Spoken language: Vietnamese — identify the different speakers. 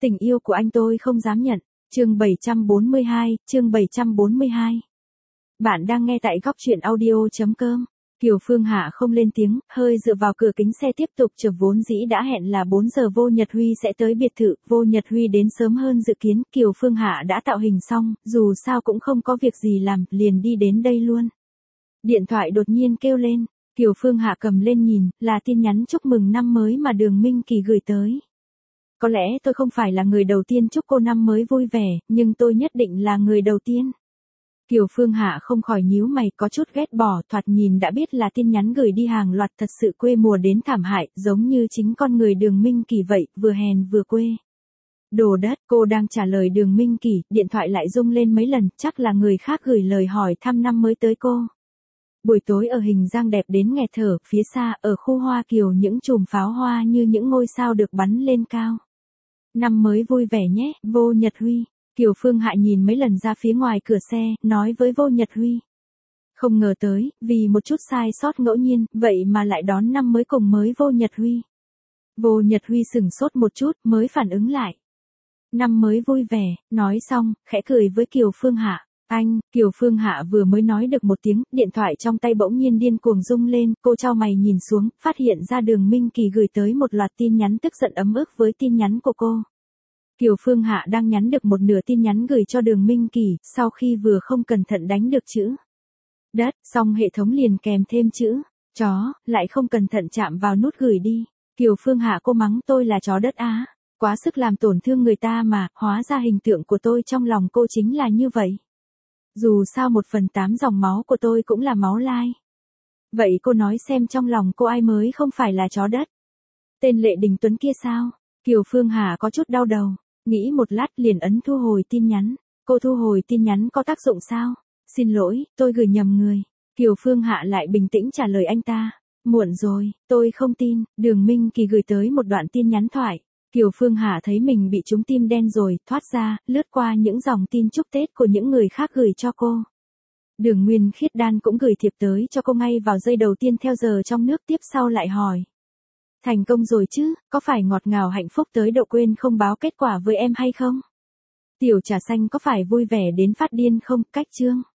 Speaker 1: Tình yêu của anh tôi không dám nhận. Chương 742, chương 742. Bạn đang nghe tại góc truyện audio.com. Kiều Phương Hạ không lên tiếng, hơi dựa vào cửa kính xe tiếp tục chở. Vốn dĩ đã hẹn là 4 giờ Vô Nhật Huy sẽ tới biệt thự, Vô Nhật Huy đến sớm hơn dự kiến, Kiều Phương Hạ đã tạo hình xong, dù sao cũng không có việc gì làm, liền đi đến đây luôn. Điện thoại đột nhiên kêu lên, Kiều Phương Hạ cầm lên nhìn, là tin nhắn chúc mừng năm mới mà Đường Minh Kỳ gửi tới. Có lẽ tôi không phải là người đầu tiên chúc cô năm mới vui vẻ, nhưng tôi nhất định là người đầu tiên. Kiều Phương Hạ không khỏi nhíu mày, có chút ghét bỏ, thoạt nhìn đã biết là tin nhắn gửi đi hàng loạt, thật sự quê mùa đến thảm hại, giống như chính con người Đường Minh Kỳ vậy, vừa hèn vừa quê. Đồ đất, cô đang trả lời Đường Minh Kỳ, điện thoại lại rung lên mấy lần, chắc là người khác gửi lời hỏi thăm năm mới tới cô. Buổi tối ở Hình Giang đẹp đến nghẹt thở, phía xa, ở khu Hoa Kiều những chùm pháo hoa như những ngôi sao được bắn lên cao. Năm mới vui vẻ nhé, Vô Nhật Huy. Kiều Phương Hạ nhìn mấy lần ra phía ngoài cửa xe, nói với Vô Nhật Huy. Không ngờ tới, vì một chút sai sót ngẫu nhiên, vậy mà lại đón năm mới cùng mới Vô Nhật Huy. Vô Nhật Huy sửng sốt một chút, mới phản ứng lại. Năm mới vui vẻ, nói xong, khẽ cười với Kiều Phương Hạ. Anh, Kiều Phương Hạ vừa mới nói được một tiếng, điện thoại trong tay bỗng nhiên điên cuồng rung lên, cô chau mày nhìn xuống, phát hiện ra Đường Minh Kỳ gửi tới một loạt tin nhắn tức giận ấm ức với tin nhắn của cô. Kiều Phương Hạ đang nhắn được một nửa tin nhắn gửi cho Đường Minh Kỳ, sau khi vừa không cẩn thận đánh được chữ đất, xong hệ thống liền kèm thêm chữ chó, lại không cẩn thận chạm vào nút gửi đi. Kiều Phương Hạ cô mắng tôi là chó đất á, quá sức làm tổn thương người ta mà, hóa ra hình tượng của tôi trong lòng cô chính là như vậy. Dù sao 1/8 dòng máu của tôi cũng là máu lai. Vậy cô nói xem trong lòng cô ai mới không phải là chó đất? Tên Lệ Đình Tuấn kia sao? Kiều Phương Hà có chút đau đầu, nghĩ một lát liền ấn thu hồi tin nhắn. Cô thu hồi tin nhắn có tác dụng sao? Xin lỗi, tôi gửi nhầm người. Kiều Phương Hạ lại bình tĩnh trả lời anh ta. Muộn rồi, tôi không tin. Đường Minh Kỳ gửi tới một đoạn tin nhắn thoại. Kiều Phương Hạ thấy mình bị trúng tim đen rồi, thoát ra, lướt qua những dòng tin chúc Tết của những người khác gửi cho cô. Đường Nguyên Khiết Đan cũng gửi thiệp tới cho cô ngay vào giây đầu tiên theo giờ trong nước, tiếp sau lại hỏi. Thành công rồi chứ, có phải ngọt ngào hạnh phúc tới độ quên không báo kết quả với em hay không? Tiểu Trà Xanh có phải vui vẻ đến phát điên không? Cách chương.